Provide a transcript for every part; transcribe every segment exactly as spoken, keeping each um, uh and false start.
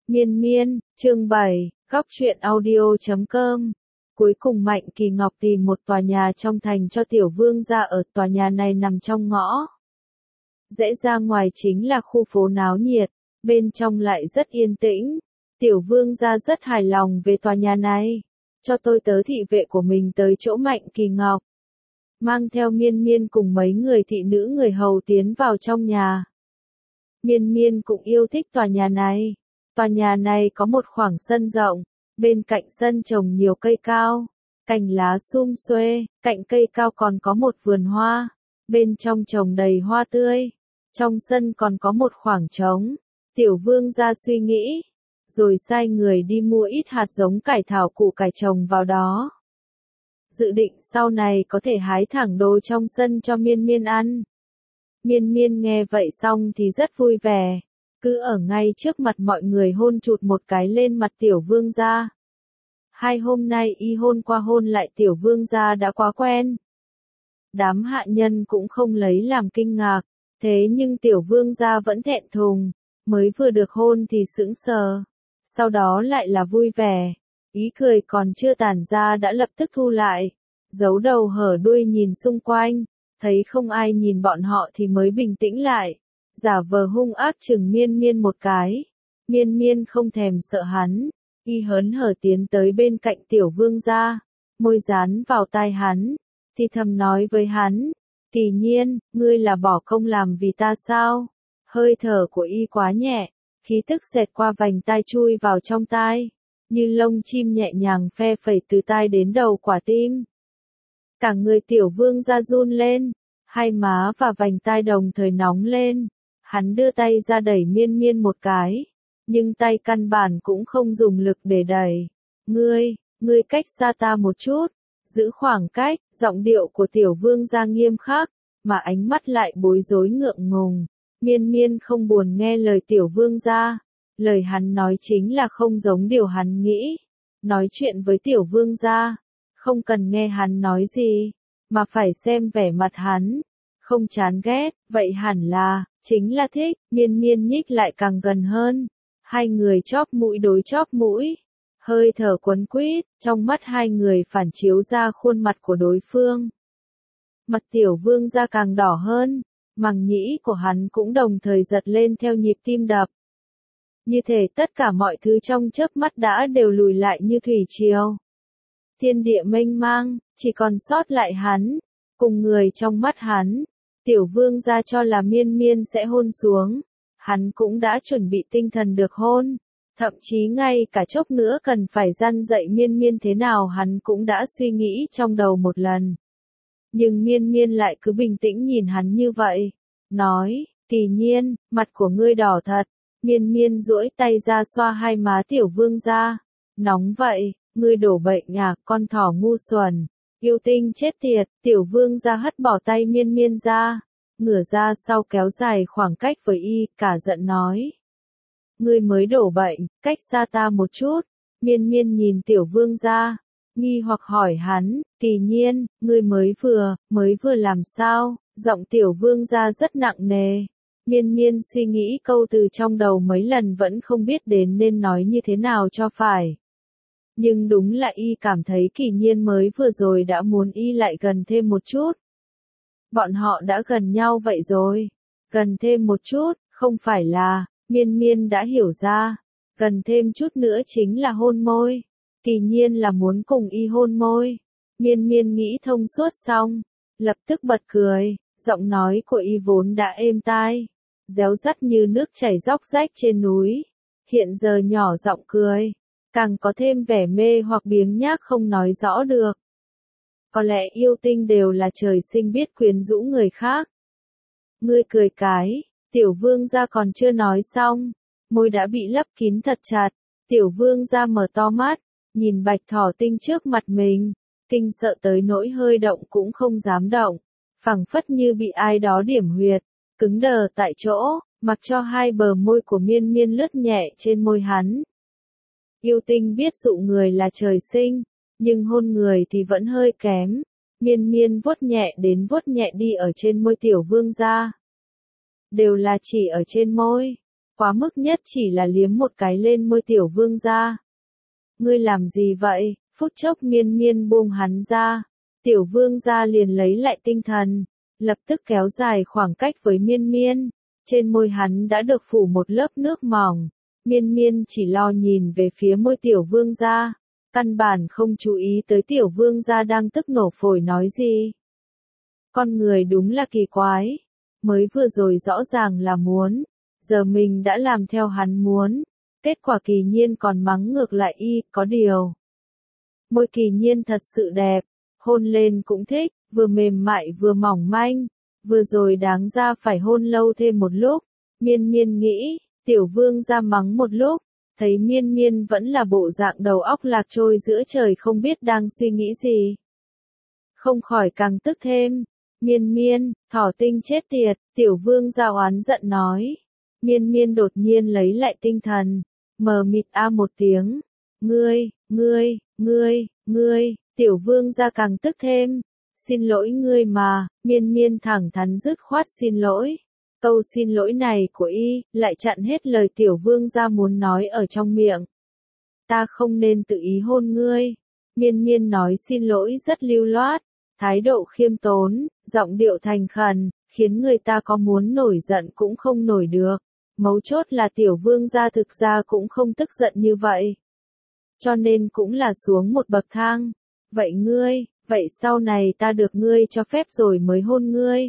Miên miên, chương bảy, góc truyện audio chấm com. Cuối cùng Mạnh Kỳ Ngọc tìm một tòa nhà trong thành cho tiểu vương gia ở, tòa nhà này nằm trong ngõ. Rẽ ra ngoài chính là khu phố náo nhiệt, bên trong lại rất yên tĩnh. Tiểu vương gia rất hài lòng về tòa nhà này. Cho tôi tớ thị vệ của mình tới chỗ Mạnh Kỳ Ngọc. Mang theo miên miên cùng mấy người thị nữ người hầu tiến vào trong nhà. Miên miên cũng yêu thích tòa nhà này. Tòa nhà này có một khoảng sân rộng, bên cạnh sân trồng nhiều cây cao, cành lá sum xuê, cạnh cây cao còn có một vườn hoa, bên trong trồng đầy hoa tươi, trong sân còn có một khoảng trống. Tiểu vương gia suy nghĩ, rồi sai người đi mua ít hạt giống cải thảo củ cải trồng vào đó. Dự định sau này có thể hái thẳng đồ trong sân cho miên miên ăn. Miên miên nghe vậy xong thì rất vui vẻ. Cứ ở ngay trước mặt mọi người hôn chụt một cái lên mặt tiểu vương gia. Hai hôm nay y hôn qua hôn lại tiểu vương gia đã quá quen. Đám hạ nhân cũng không lấy làm kinh ngạc, thế nhưng tiểu vương gia vẫn thẹn thùng, mới vừa được hôn thì sững sờ, sau đó lại là vui vẻ, ý cười còn chưa tản ra đã lập tức thu lại, giấu đầu hở đuôi nhìn xung quanh, thấy không ai nhìn bọn họ thì mới bình tĩnh lại. Giả vờ hung ác chừng miên miên một cái. Miên miên không thèm sợ hắn. Y hớn hở tiến tới bên cạnh tiểu vương gia. Môi dán vào tai hắn. Thì thầm nói với hắn. Kỳ nhiên, ngươi là bỏ công làm vì ta sao? Hơi thở của y quá nhẹ. Khí tức xẹt qua vành tai chui vào trong tai. Như lông chim nhẹ nhàng phe phẩy từ tai đến đầu quả tim. Cả người tiểu vương gia run lên. Hai má và vành tai đồng thời nóng lên. Hắn đưa tay ra đẩy miên miên một cái, nhưng tay căn bản cũng không dùng lực để đẩy. Ngươi, ngươi cách xa ta một chút, giữ khoảng cách, giọng điệu của tiểu vương gia nghiêm khắc, mà ánh mắt lại bối rối ngượng ngùng. Miên miên không buồn nghe lời tiểu vương gia, lời hắn nói chính là không giống điều hắn nghĩ. Nói chuyện với tiểu vương gia, không cần nghe hắn nói gì, mà phải xem vẻ mặt hắn. Không chán ghét, vậy hẳn là, chính là thích, miên miên nhích lại càng gần hơn. Hai người chóp mũi đối chóp mũi. Hơi thở quấn quýt, trong mắt hai người phản chiếu ra khuôn mặt của đối phương. Mặt tiểu vương gia càng đỏ hơn, màng nhĩ của hắn cũng đồng thời giật lên theo nhịp tim đập. Như thể tất cả mọi thứ trong chớp mắt đã đều lùi lại như thủy triều. Thiên địa mênh mang, chỉ còn sót lại hắn, cùng người trong mắt hắn. Tiểu vương gia cho là miên miên sẽ hôn xuống. Hắn cũng đã chuẩn bị tinh thần được hôn. Thậm chí ngay cả chốc nữa cần phải răn dạy miên miên thế nào hắn cũng đã suy nghĩ trong đầu một lần. Nhưng miên miên lại cứ bình tĩnh nhìn hắn như vậy. Nói, Kỳ nhiên, mặt của ngươi đỏ thật. Miên miên duỗi tay ra xoa hai má tiểu vương gia. Nóng vậy, ngươi đổ bệnh à, con thỏ ngu xuẩn. Yêu tinh chết tiệt, tiểu vương gia hất bỏ tay miên miên ra, ngửa ra sau kéo dài khoảng cách với y, cả giận nói. Ngươi mới đổ bệnh, cách xa ta một chút. Miên miên nhìn tiểu vương gia, nghi hoặc hỏi hắn, Kỳ nhiên, ngươi mới vừa, mới vừa làm sao? Giọng tiểu vương gia rất nặng nề. Miên miên suy nghĩ câu từ trong đầu mấy lần vẫn không biết đến nên nói như thế nào cho phải. Nhưng đúng là y cảm thấy Kỳ nhiên mới vừa rồi đã muốn y lại gần thêm một chút. Bọn họ đã gần nhau vậy rồi. Gần thêm một chút, không phải là, miên miên đã hiểu ra. Gần thêm chút nữa chính là hôn môi. Kỳ nhiên là muốn cùng y hôn môi. Miên miên nghĩ thông suốt xong. Lập tức bật cười, giọng nói của y vốn đã êm tai. Réo rắt như nước chảy róc rách trên núi. Hiện giờ nhỏ giọng cười. Càng có thêm vẻ mê hoặc biếng nhác không nói rõ được. Có lẽ yêu tinh đều là trời sinh biết quyến rũ người khác. Ngươi cười cái, tiểu vương gia còn chưa nói xong, môi đã bị lấp kín thật chặt, tiểu vương gia mở to mắt, nhìn bạch thỏ tinh trước mặt mình, kinh sợ tới nỗi hơi động cũng không dám động, phẳng phất như bị ai đó điểm huyệt, cứng đờ tại chỗ, mặc cho hai bờ môi của miên miên lướt nhẹ trên môi hắn. Yêu tinh biết dụ người là trời sinh, nhưng hôn người thì vẫn hơi kém. Miên miên vuốt nhẹ đến vuốt nhẹ đi ở trên môi tiểu vương gia. Đều là chỉ ở trên môi. Quá mức nhất chỉ là liếm một cái lên môi tiểu vương gia. Ngươi làm gì vậy? Phút chốc miên miên buông hắn ra. Tiểu vương gia liền lấy lại tinh thần, lập tức kéo dài khoảng cách với miên miên. Trên môi hắn đã được phủ một lớp nước mỏng. Miên miên chỉ lo nhìn về phía môi tiểu vương gia. Căn bản không chú ý tới tiểu vương gia đang tức nổ phổi nói gì. Con người đúng là kỳ quái. Mới vừa rồi rõ ràng là muốn. Giờ mình đã làm theo hắn muốn. Kết quả Kỳ Nhiên còn mắng ngược lại y, có điều. Môi Kỳ Nhiên thật sự đẹp. Hôn lên cũng thích, vừa mềm mại vừa mỏng manh. Vừa rồi đáng ra phải hôn lâu thêm một lúc. Miên miên nghĩ, tiểu vương ra mắng một lúc. Thấy miên miên vẫn là bộ dạng đầu óc lạc trôi giữa trời không biết đang suy nghĩ gì. Không khỏi càng tức thêm. Miên miên, thỏ tinh chết tiệt, tiểu vương ra oán giận nói. Miên miên đột nhiên lấy lại tinh thần. Mờ mịt a một tiếng. Ngươi, ngươi, ngươi, ngươi, tiểu vương ra càng tức thêm. Xin lỗi ngươi mà, miên miên thẳng thắn dứt khoát xin lỗi. Câu xin lỗi này của y, lại chặn hết lời tiểu vương ra muốn nói ở trong miệng. Ta không nên tự ý hôn ngươi. Miên miên nói xin lỗi rất lưu loát, thái độ khiêm tốn, giọng điệu thành khẩn, khiến người ta có muốn nổi giận cũng không nổi được. Mấu chốt là tiểu vương gia thực ra cũng không tức giận như vậy. Cho nên cũng là xuống một bậc thang. Vậy ngươi, vậy sau này ta được ngươi cho phép rồi mới hôn ngươi.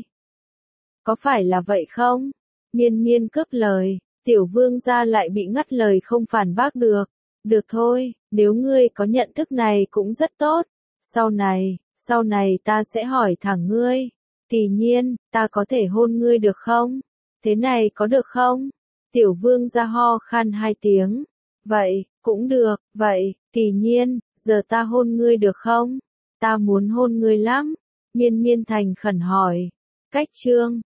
Có phải là vậy không? Miên miên cướp lời, tiểu vương gia lại bị ngắt lời không phản bác được. Được thôi, nếu ngươi có nhận thức này cũng rất tốt. Sau này, sau này ta sẽ hỏi thẳng ngươi. Kỳ Nhiên, ta có thể hôn ngươi được không? Thế này có được không? Tiểu vương gia ho khan hai tiếng. Vậy, cũng được, vậy, Kỳ Nhiên, giờ ta hôn ngươi được không? Ta muốn hôn ngươi lắm. Miên miên thành khẩn hỏi. Cách chương